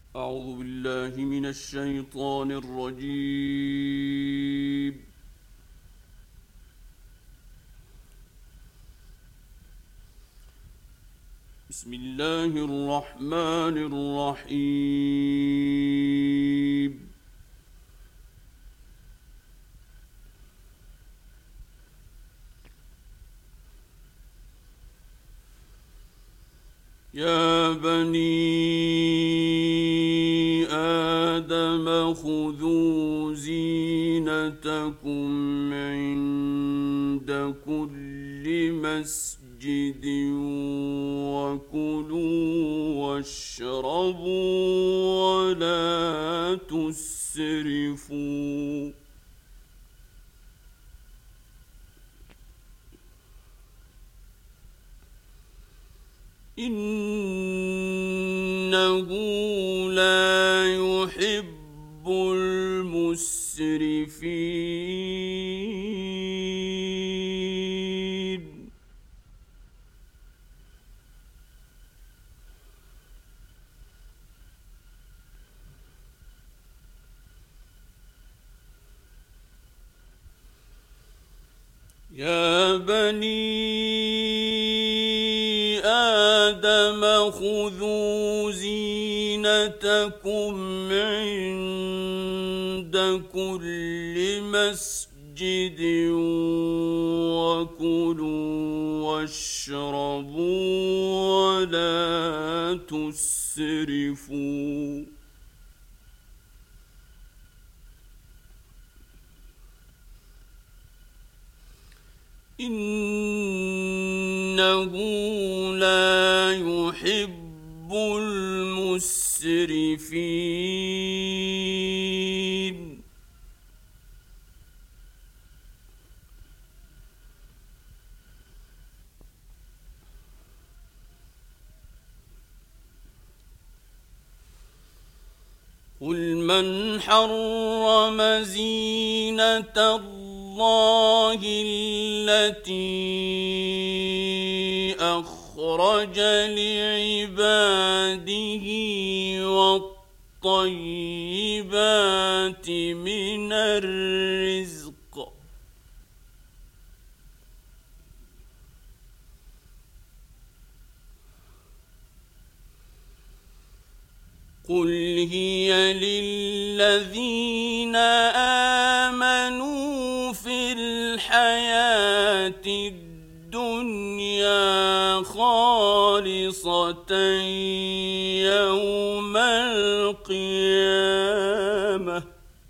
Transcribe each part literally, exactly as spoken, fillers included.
أعوذ بالله من الشيطان الرجيم. بسم الله الرحمن الرحيم. يا بني آدم خذوا زينتكم عند كل مسجد وكلوا واشربوا ولا تسرفوا إنه لا يحب المسرفين. يا بني آدم خذوا زينتكم عند كل مسجد وكلوا واشربوا ولا تسرفوا إنه لا يحب المسرفين. قل من حرم زينة الله التي أخرج لعباده والطيبات من الرزق قل هي للذين آمنوا في الحياة الدنيا خالصة يوم القيامة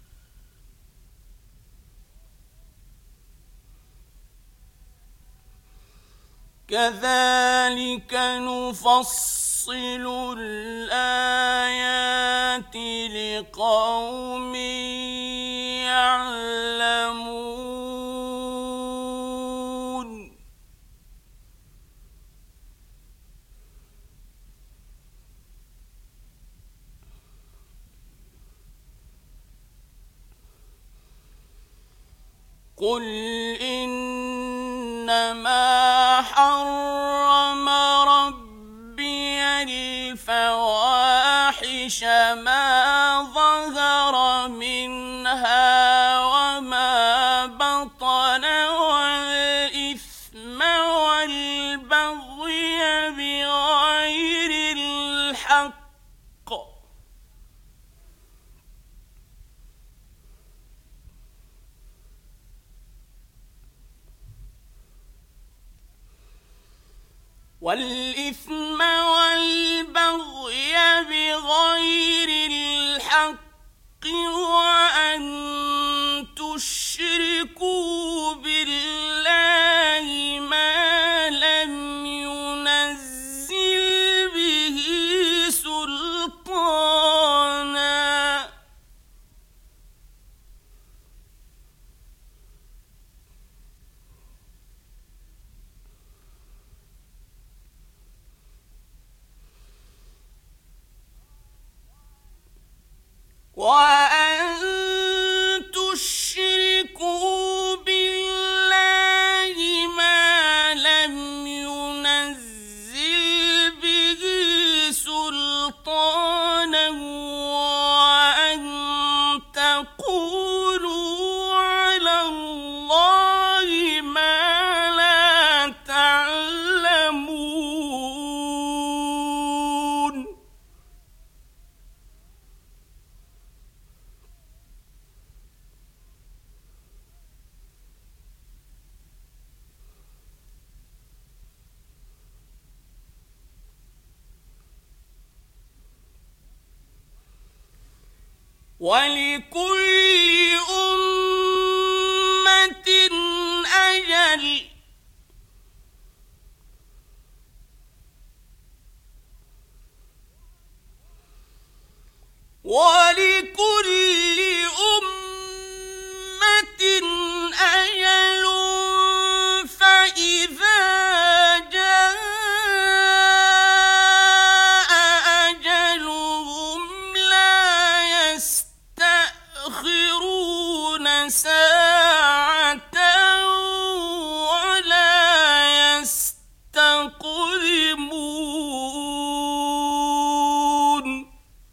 كذلك نفصل الآيات لقوم يعلمون. قل إنما حرم ربي الفواحش ما ظهر منها وما بطن والإثم والبغي بغير الحق والإثم والبغي بغير الحق وأن تشركوا بالله ما لم ينزل به سلطانا ولكل أمة أجل ولكل أمة أجل فإذا جاء أجلهم لا يستأخرون ساعة ولا يستقدمون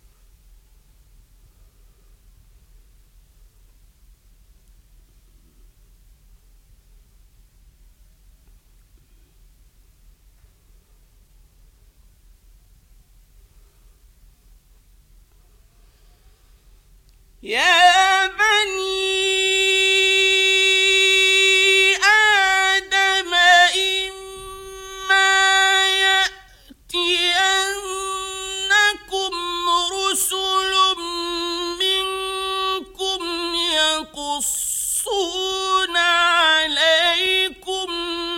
يا بني آدم إما يأتينكم رسل منكم يقصون عليكم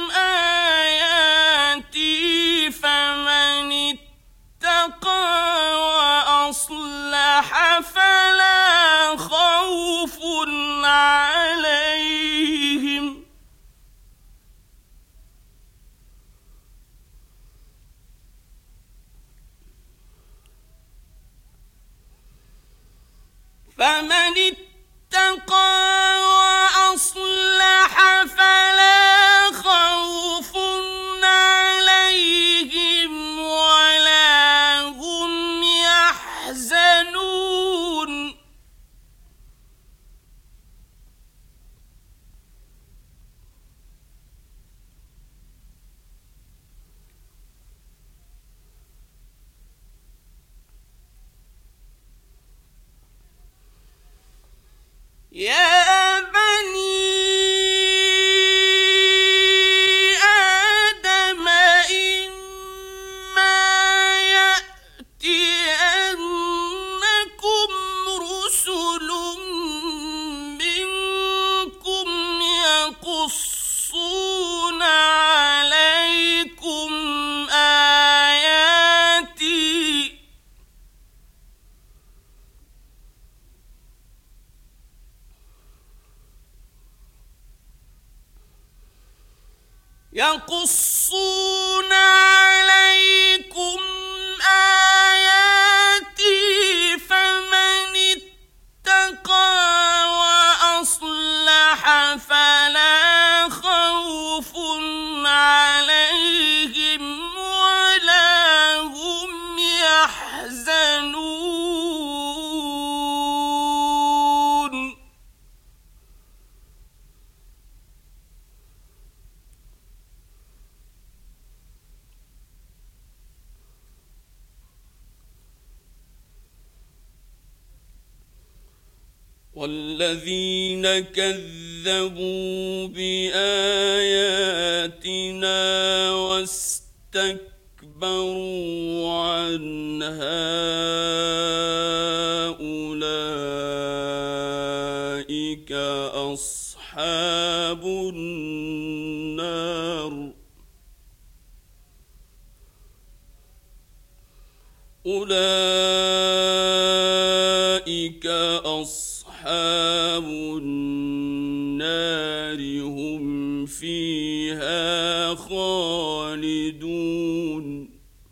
آياتي فمن اتقى وأصلح فلا خوف عليهم فمن اتقى وأصلح فلا خوف عليهم ولا هم يحزنون يا بني آدم إما يأتينكم رسل منكم يقصون عليكم آياتي يقصون عليكم آياتي فمن اتقى وأصلح فلا خوف عليهم ولا هم يحزنون والذين كذبوا بآياتنا واستكبروا عنها أولئك أصحاب النار أولئك أصحاب النار هم فيها خالدون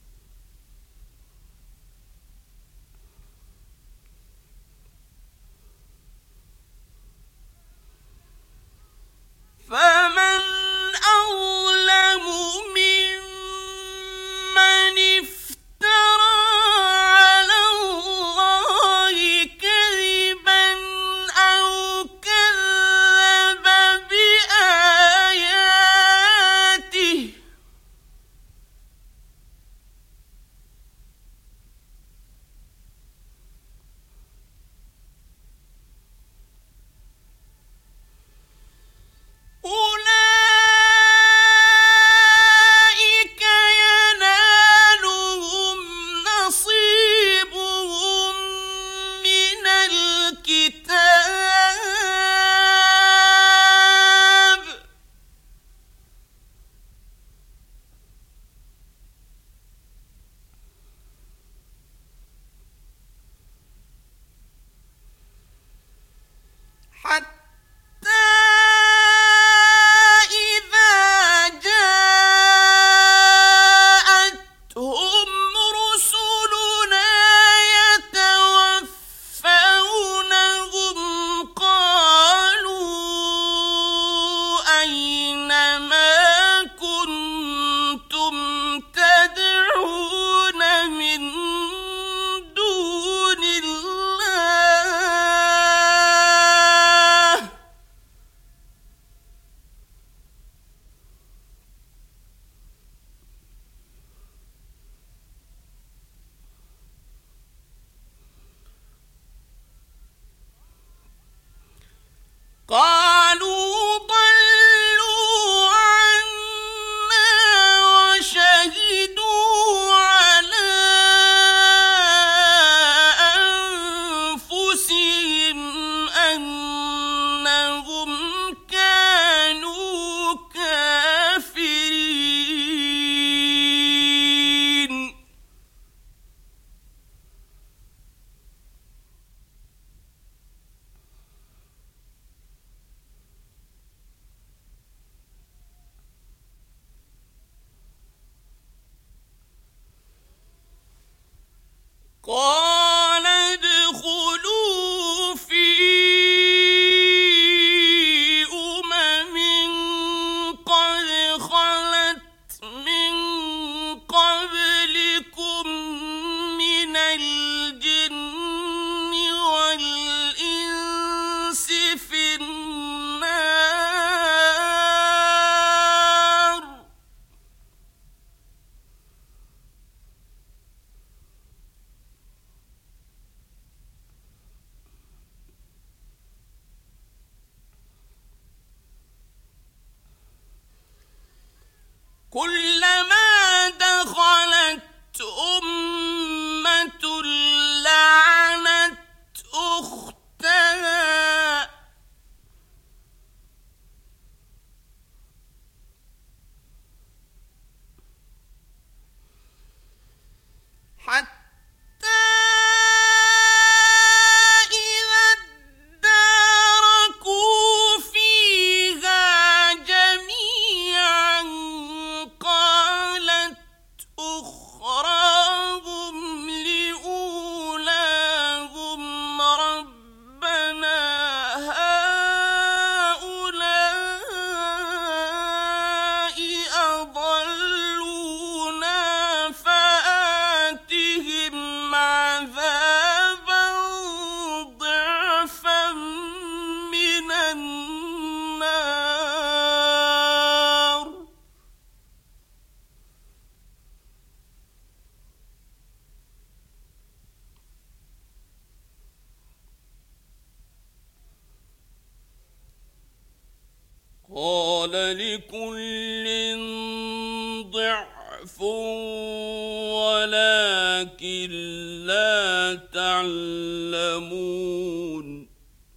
فمن أظلم ممن افترى على الله كذبا قال ادخلوا في أمم قد خلت من قبلكم من الجن والإنس في النار كلما دخلت أمة لعنت أختها حتى إذا اداركوا فيها جميعا قالت أخراهم لأولاهم ربنا هؤلاء أضلونا فآتهم عذابا ضعفا من النار قال لكل ضعف ولكن لا تعلمون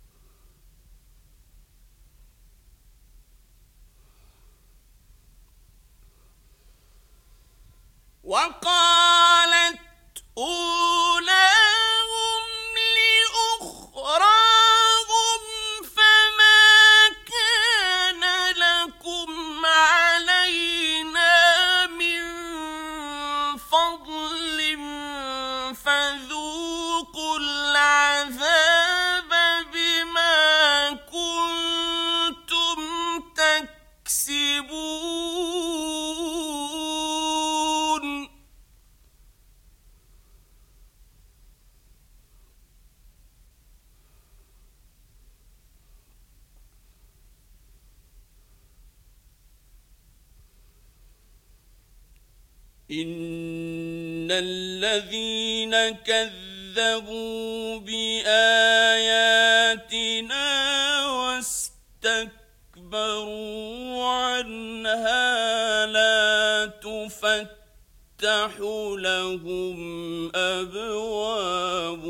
وقالت أولاهم لأخراهم فما كان لكم علينا من فضل فذوقوا العذاب بما كنتم تكسبون إن الذين كذبوا بآياتنا واستكبروا عنها لا تفتح لهم أبواب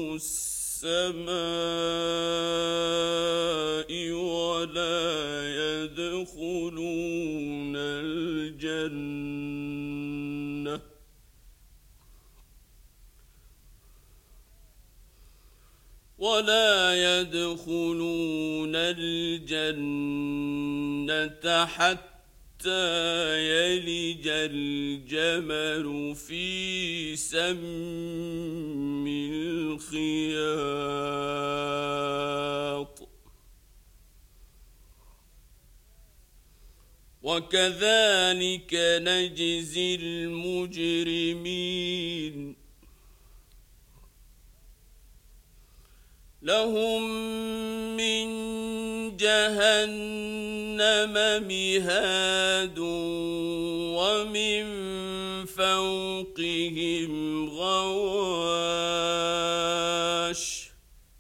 السماء ولا يدخلون الجنة ولا يدخلون الجنة حتى يلج الجمل في سم الخياط وكذلك نجزي المجرمين لهم من جهنم مهاد ومن فوقهم غواش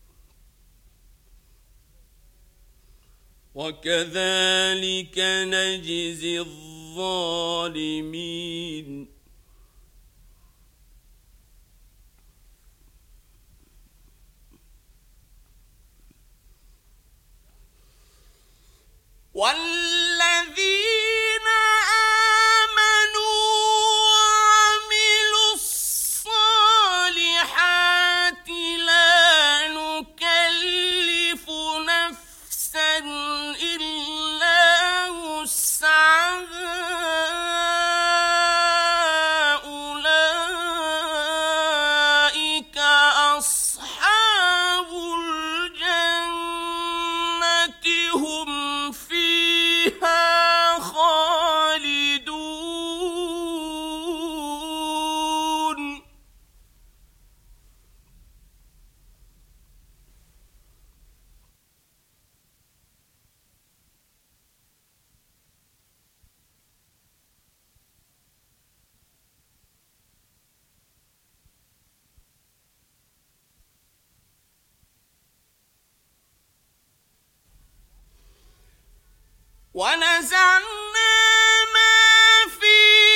وكذلك نجزي الظالمين والذين آمنوا وعملوا الصالحات لا نكلف نفسا إلا وسعها أولئك ونزعنا ما في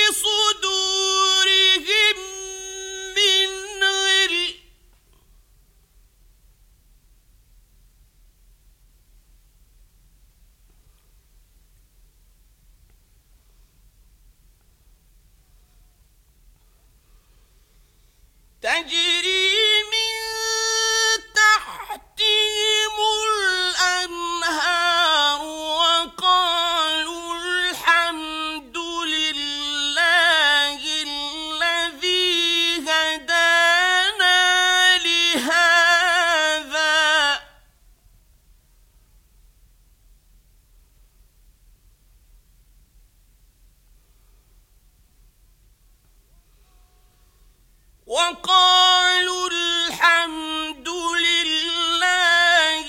صدورهم من غل تجري من تحتهم الأنهار وقالوا الحمد لله الذي هدانا لهذا وقالوا الحمد لله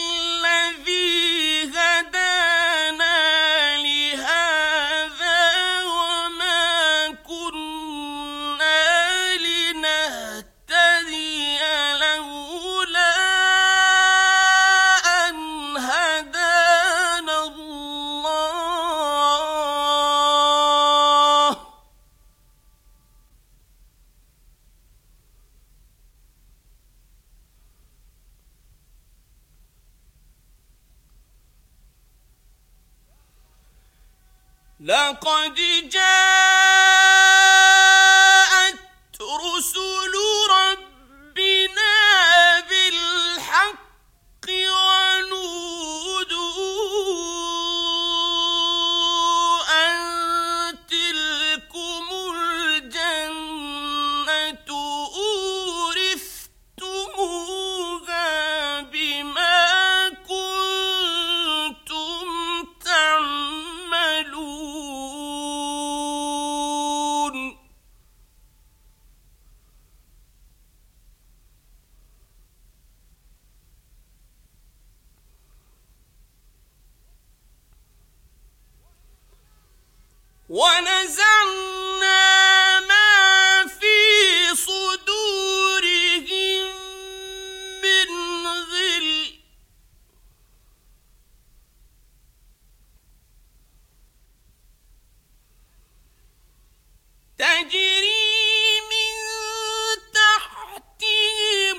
الذي هدانا لهذا وما كنا لنهتدي لولا أن هدانا الله لقد جاءت رسل ربنا بالحق ونودوا أن تلكم الجنة أورثتموها بما كنتم تعملون ونزعنا ما في صدورهم من غل تجري من تحتهم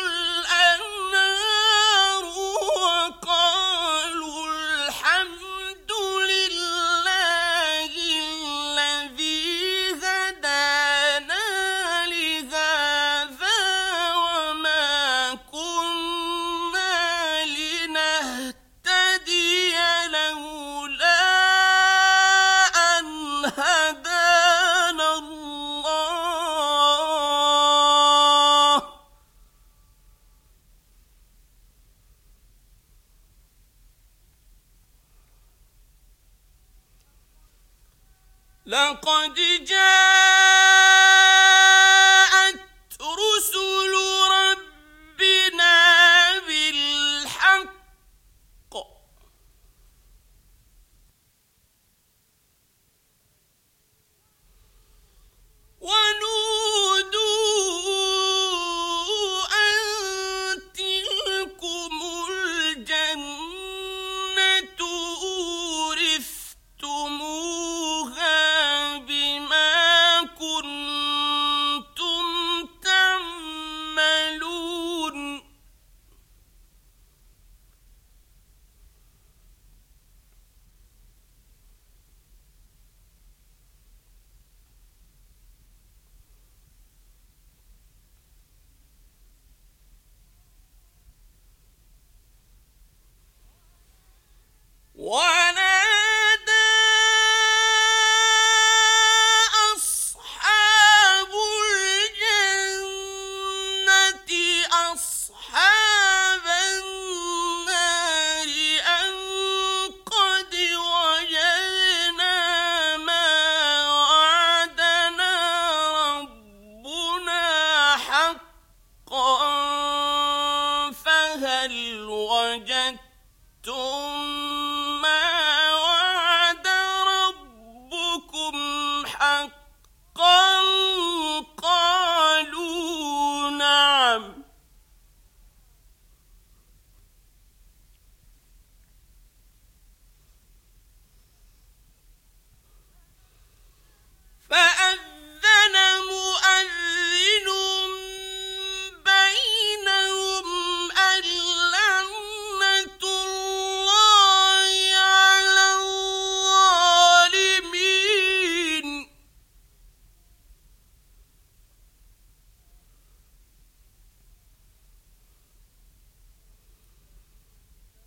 الأنهار وقالوا الحمد لله الذي هدانا لهذا وما كنا لنهتدي لولا أن هدانا الله لقد جاءت رسل ربنا بالحق ونودوا أن تلكم الجنة أورثتموها بما كنتم تعملون ونادى أصحاب الجنة أصحاب النار أن قد وجدنا ما وعدنا ربنا حقا فهل وجدتم ما وعد ربكم حقا قالوا نعم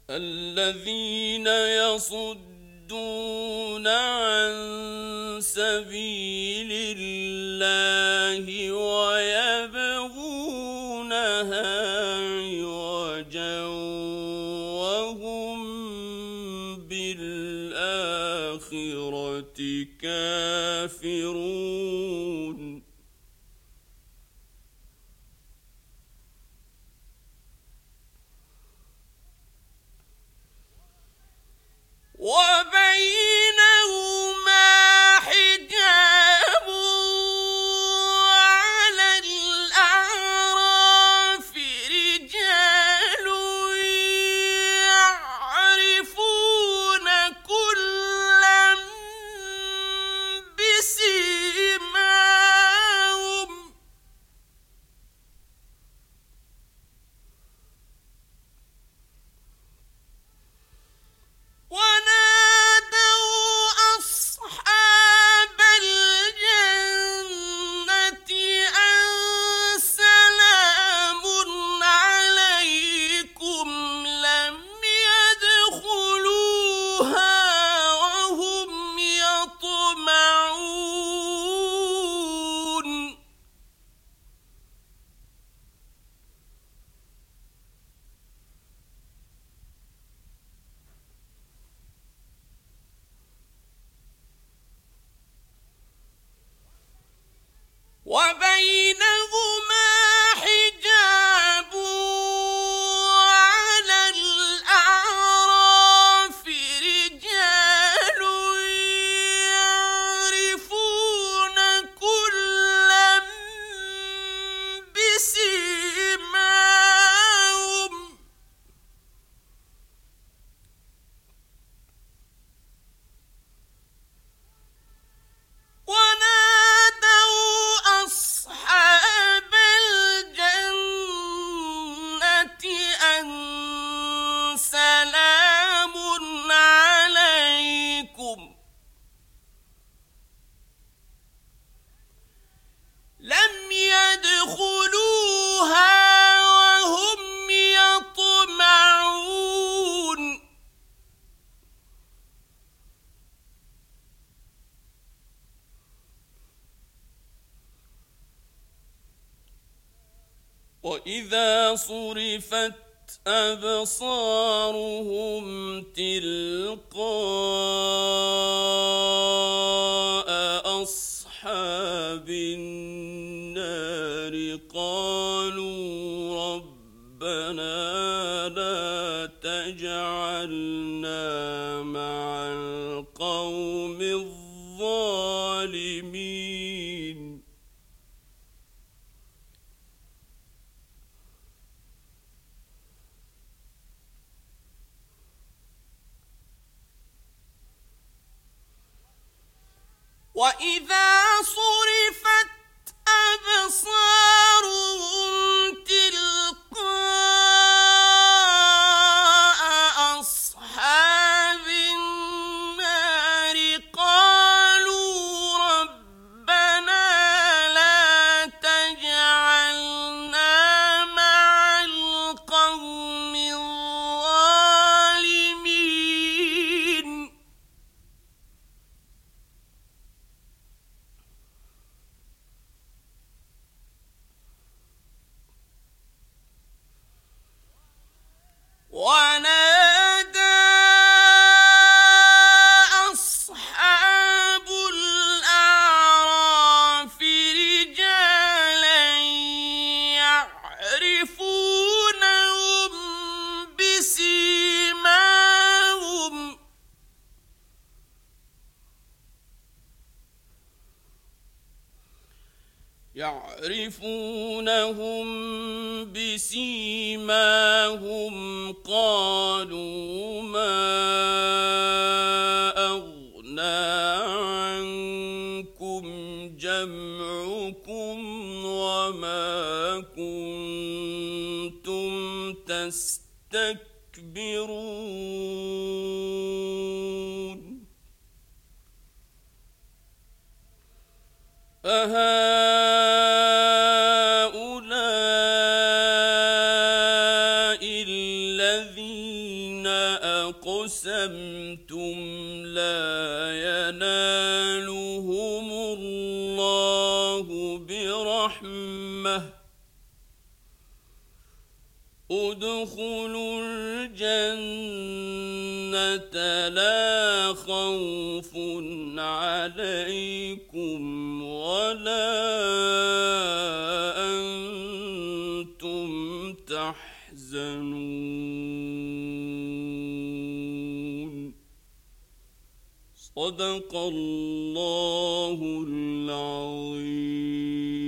الذين يصدون عن سبيل الله ويبغونها عوجا وهم بالآخرة كافرون وبينهما حجاب وعلى الأعراف رجال يعرفون كلا بسيماهم ونادوا أصحاب الجنة أن سلام عليكم لم يدخلوها وهم يطمعون وبينهما حجاب وعلى الأعراف رجال يعرفون كلا بسيماهم ونادوا أصحاب الجنة أن سلام عليكم لم يدخلوها وهم يطمعون وإذا صرفت أبصارهم تلقاء أصحاب النار قالوا ربنا لا تجعلنا مع القوم الظالمين وإذا صرفت أبصارهم تلقاء أصحاب النار قالوا ربنا لا تجعلنا مع القوم الظالمين ونادى أصحاب الأعراف رجالا يعرفونهم بسيماهم يعرفونهم بسيماهم قالوا ما أغنى عنكم جمعكم وما كنتم تستكبرون أهؤلاء الذين أقسمتم لا ينالهم الله برحمة ادخلوا الجنة لا خوف عليكم ولا أنتم تحزنون. صدق الله العظيم.